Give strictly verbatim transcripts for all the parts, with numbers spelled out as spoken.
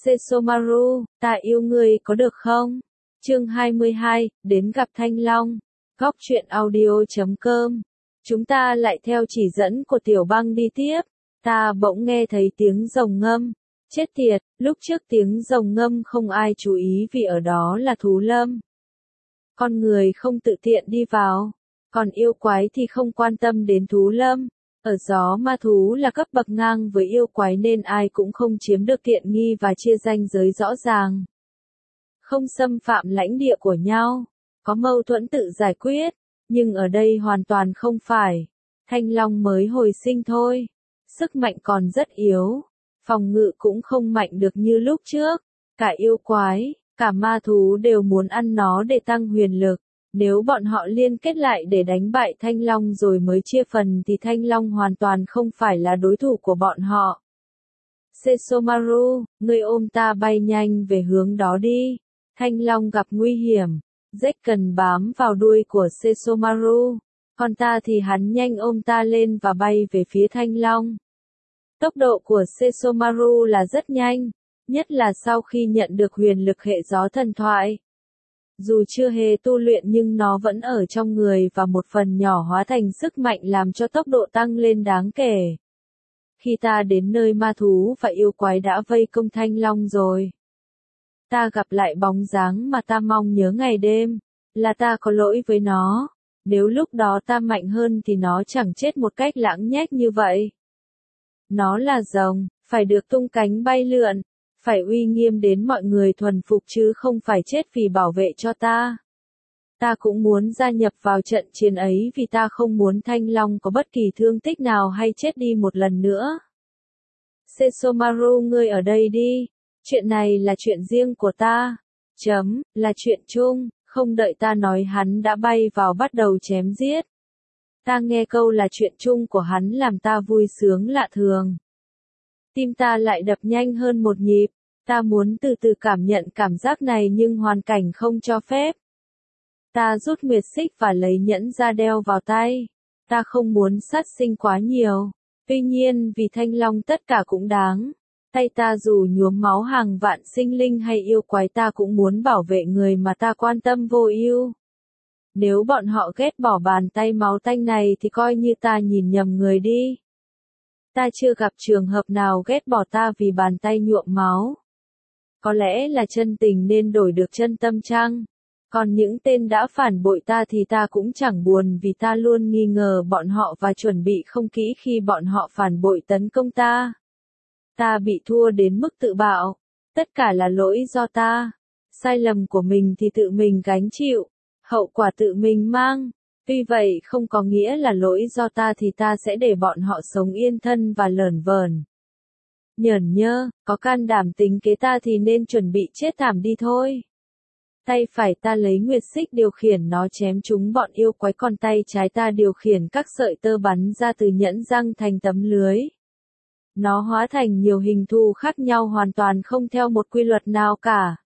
Sesomaru, ta yêu ngươi có được không? Chương hai mươi hai, đến gặp Thanh Long. Góc truyện audio chấm com. Chúng ta lại theo chỉ dẫn của Tiểu Băng đi tiếp. Ta bỗng nghe thấy tiếng rồng ngâm. Chết tiệt, lúc trước tiếng rồng ngâm không ai chú ý vì ở đó là thú lâm. Con người không tự tiện đi vào. Còn yêu quái thì không quan tâm đến thú lâm. Ở gió ma thú là cấp bậc ngang với yêu quái nên ai cũng không chiếm được tiện nghi và chia ranh giới rõ ràng. Không xâm phạm lãnh địa của nhau, có mâu thuẫn tự giải quyết, nhưng ở đây hoàn toàn không phải. Thanh Long mới hồi sinh thôi, sức mạnh còn rất yếu, phòng ngự cũng không mạnh được như lúc trước. Cả yêu quái, cả ma thú đều muốn ăn nó để tăng huyền lực. Nếu bọn họ liên kết lại để đánh bại Thanh Long rồi mới chia phần thì Thanh Long hoàn toàn không phải là đối thủ của bọn họ. Sesomaru, ngươi ôm ta bay nhanh về hướng đó đi. Thanh Long gặp nguy hiểm. Jack cần bám vào đuôi của Sesomaru. Còn ta thì hắn nhanh ôm ta lên và bay về phía Thanh Long. Tốc độ của Sesomaru là rất nhanh, nhất là sau khi nhận được huyền lực hệ gió thần thoại. Dù chưa hề tu luyện nhưng nó vẫn ở trong người và một phần nhỏ hóa thành sức mạnh làm cho tốc độ tăng lên đáng kể. Khi ta đến nơi ma thú và yêu quái đã vây công Thanh Long rồi. Ta gặp lại bóng dáng mà ta mong nhớ ngày đêm, là ta có lỗi với nó. Nếu lúc đó ta mạnh hơn thì nó chẳng chết một cách lãng nhách như vậy. Nó là rồng, phải được tung cánh bay lượn. Phải uy nghiêm đến mọi người thuần phục chứ không phải chết vì bảo vệ cho ta. Ta cũng muốn gia nhập vào trận chiến ấy vì ta không muốn Thanh Long có bất kỳ thương tích nào hay chết đi một lần nữa. Sesomaru, ngươi ở đây đi. Chuyện này là chuyện riêng của ta. Chấm, là chuyện chung. Không đợi ta nói hắn đã bay vào bắt đầu chém giết. Ta nghe câu là chuyện chung của hắn làm ta vui sướng lạ thường. Tim ta lại đập nhanh hơn một nhịp, ta muốn từ từ cảm nhận cảm giác này nhưng hoàn cảnh không cho phép. Ta rút nguyệt xích và lấy nhẫn ra đeo vào tay. Ta không muốn sát sinh quá nhiều, tuy nhiên vì Thanh Long tất cả cũng đáng. Tay ta dù nhuốm máu hàng vạn sinh linh hay yêu quái ta cũng muốn bảo vệ người mà ta quan tâm vô ưu. Nếu bọn họ ghét bỏ bàn tay máu tanh này thì coi như ta nhìn nhầm người đi. Ta chưa gặp trường hợp nào ghét bỏ ta vì bàn tay nhuộm máu. Có lẽ là chân tình nên đổi được chân tâm chăng? Còn những tên đã phản bội ta thì ta cũng chẳng buồn vì ta luôn nghi ngờ bọn họ và chuẩn bị không kỹ khi bọn họ phản bội tấn công ta. Ta bị thua đến mức tự bạo. Tất cả là lỗi do ta. Sai lầm của mình thì tự mình gánh chịu. Hậu quả tự mình mang. Tuy vậy không có nghĩa là lỗi do ta thì ta sẽ để bọn họ sống yên thân và lởn vởn. Nhởn nhơ, có can đảm tính kế ta thì nên chuẩn bị chết thảm đi thôi. Tay phải ta lấy nguyệt xích điều khiển nó chém trúng bọn yêu quái, còn tay trái ta điều khiển các sợi tơ bắn ra từ nhẫn răng thành tấm lưới. Nó hóa thành nhiều hình thù khác nhau hoàn toàn không theo một quy luật nào cả.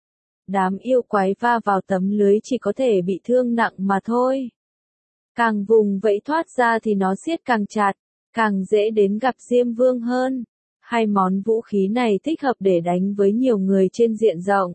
Đám yêu quái va vào tấm lưới chỉ có thể bị thương nặng mà thôi. Càng vùng vẫy thoát ra thì nó siết càng chặt, càng dễ đến gặp Diêm Vương hơn. Hai món vũ khí này thích hợp để đánh với nhiều người trên diện rộng.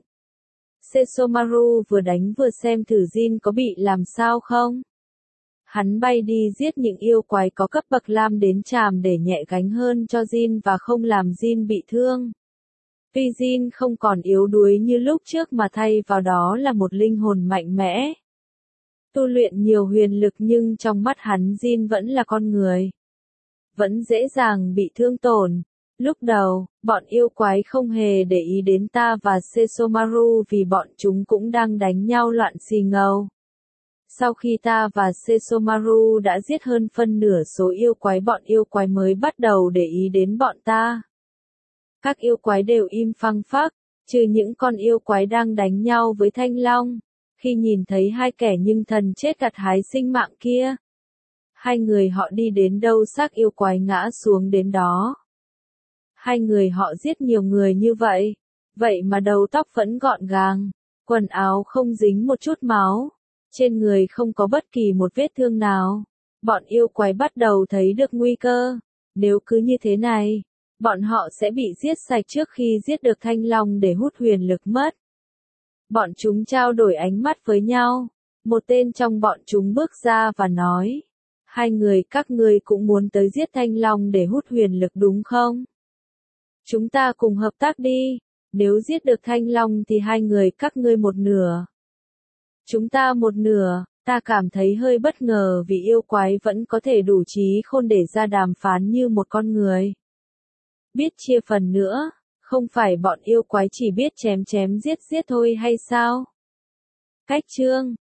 Sesomaru vừa đánh vừa xem thử Jin có bị làm sao không. Hắn bay đi giết những yêu quái có cấp bậc lam đến tràm để nhẹ gánh hơn cho Jin và không làm Jin bị thương. Tuy Jin không còn yếu đuối như lúc trước mà thay vào đó là một linh hồn mạnh mẽ. Tu luyện nhiều huyền lực nhưng trong mắt hắn Jin vẫn là con người. Vẫn dễ dàng bị thương tổn. Lúc đầu, bọn yêu quái không hề để ý đến ta và Sesomaru vì bọn chúng cũng đang đánh nhau loạn xì ngầu. Sau khi ta và Sesomaru đã giết hơn phân nửa số yêu quái, bọn yêu quái mới bắt đầu để ý đến bọn ta. Các yêu quái đều im phăng phắc, trừ những con yêu quái đang đánh nhau với Thanh Long. Khi nhìn thấy hai kẻ nhưng thần chết gặt hái sinh mạng kia, hai người họ đi đến đâu xác yêu quái ngã xuống đến đó. Hai người họ giết nhiều người như vậy, vậy mà đầu tóc vẫn gọn gàng, quần áo không dính một chút máu, trên người không có bất kỳ một vết thương nào. Bọn yêu quái bắt đầu thấy được nguy cơ, nếu cứ như thế này, Bọn họ sẽ bị giết sạch trước khi giết được Thanh Long để hút huyền lực mất. Bọn chúng trao đổi ánh mắt với nhau. Một tên trong bọn chúng bước ra và nói. Hai người các ngươi cũng muốn tới giết Thanh Long để hút huyền lực đúng không? Chúng ta cùng hợp tác đi. Nếu giết được Thanh Long thì hai người các ngươi một nửa. Chúng ta một nửa. Ta cảm thấy hơi bất ngờ vì yêu quái vẫn có thể đủ trí khôn để ra đàm phán như một con người. Biết chia phần nữa, không phải bọn yêu quái chỉ biết chém chém giết giết thôi hay sao? Cách chương